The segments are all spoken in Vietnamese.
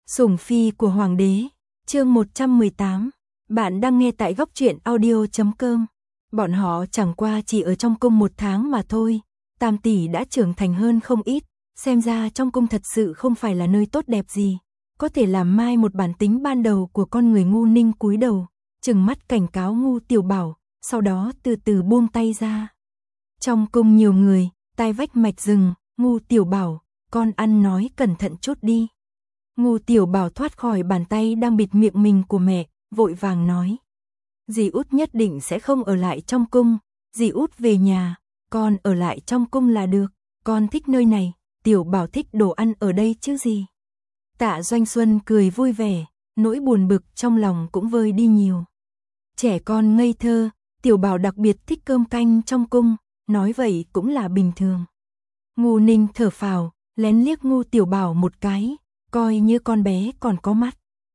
Sủng phi của hoàng đế, chương 118. Bạn đang nghe tại góc truyện audio.com. Bọn họ chẳng qua chỉ ở trong cung 1 tháng mà thôi, Tam tỷ đã trưởng thành hơn không ít, xem ra trong cung thật sự không phải là nơi tốt đẹp gì, có thể làm mai một bản tính ban đầu của con người. Ngu Ninh cúi đầu, trừng mắt cảnh cáo Ngu Tiểu Bảo, sau đó từ từ buông tay ra. Trong cung nhiều người, tai vách mạch rừng, Ngu Tiểu Bảo, con ăn nói cẩn thận chút đi. Ngu Tiểu Bảo thoát khỏi bàn tay đang bịt miệng mình của mẹ, vội vàng nói. Dì út nhất định sẽ không ở lại trong cung, dì út về nhà, con ở lại trong cung là được, con thích nơi này, Tiểu Bảo thích đồ ăn ở đây chứ gì. Tạ Doanh Xuân cười vui vẻ, nỗi buồn bực trong lòng cũng vơi đi nhiều. Trẻ con ngây thơ, Tiểu Bảo đặc biệt thích cơm canh trong cung, nói vậy cũng là bình thường. Ngu Ninh thở phào, lén liếc Ngu Tiểu Bảo một cái, coi như con bé còn có mắt.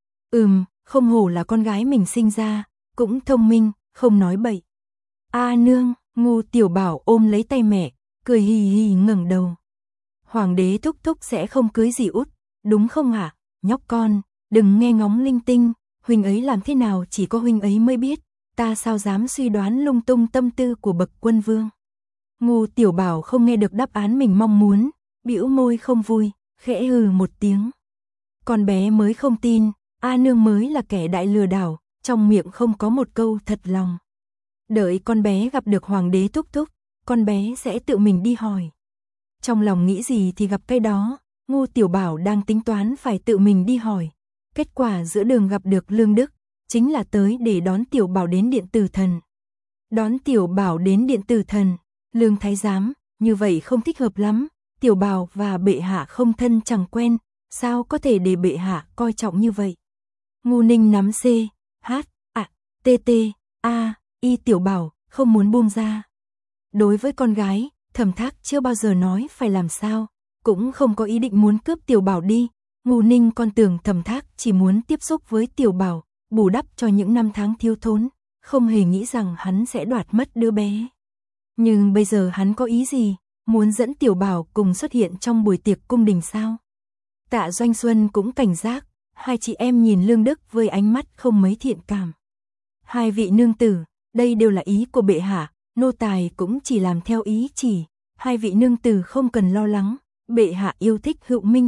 Không hổ là con gái mình sinh ra, cũng thông minh, không nói bậy. A nương, Ngu Tiểu Bảo ôm lấy tay mẹ, cười hì hì ngẩng đầu. Hoàng đế thúc thúc sẽ không cưới dì út, đúng không hả? Nhóc con, đừng nghe ngóng linh tinh, huynh ấy làm thế nào chỉ có huynh ấy mới biết, ta sao dám suy đoán lung tung tâm tư của bậc quân vương. Ngu Tiểu Bảo không nghe được đáp án mình mong muốn, bĩu môi không vui, khẽ hừ một tiếng. Con bé mới không tin, A nương mới là kẻ đại lừa đảo, trong miệng không có một câu thật lòng. Đợi con bé gặp được hoàng đế thúc thúc, con bé sẽ tự mình đi hỏi. Trong lòng nghĩ gì thì gặp cái đó, Ngu Tiểu Bảo đang tính toán phải tự mình đi hỏi. Kết quả giữa đường gặp được Lương Đức, chính là tới để đón Tiểu Bảo đến điện Tử Thần. Đón Tiểu Bảo đến điện Tử Thần, Lương Thái Giám, như vậy không thích hợp lắm, Tiểu Bảo và bệ hạ không thân chẳng quen, sao có thể để bệ hạ coi trọng như vậy. Ngu Ninh nắm C, H, T, T, A, Y Tiểu Bảo, không muốn buông ra. Đối với con gái, Thẩm Thác chưa bao giờ nói phải làm sao, cũng không có ý định muốn cướp Tiểu Bảo đi. Ngu Ninh con tưởng Thẩm Thác chỉ muốn tiếp xúc với Tiểu Bảo, bù đắp cho những năm tháng thiếu thốn, không hề nghĩ rằng hắn sẽ đoạt mất đứa bé. Nhưng bây giờ hắn có ý gì, muốn dẫn Tiểu Bảo cùng xuất hiện trong buổi tiệc cung đình sao? Tạ Doanh Xuân cũng cảnh giác, hai chị em nhìn Lương Đức với ánh mắt không mấy thiện cảm. Hai vị nương tử, đây đều là ý của bệ hạ, nô tài cũng chỉ làm theo ý chỉ, hai vị nương tử không cần lo lắng, bệ hạ yêu thích Hựu Minh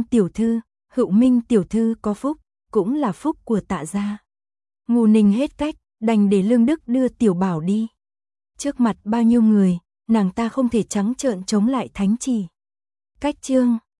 tiểu thư có phúc, cũng là phúc của Tạ gia. Ngu Ninh hết cách, đành để Lương Đức đưa Tiểu Bảo đi. Trước mặt bao nhiêu người, nàng ta không thể trắng trợn chống lại thánh chỉ. Cách chương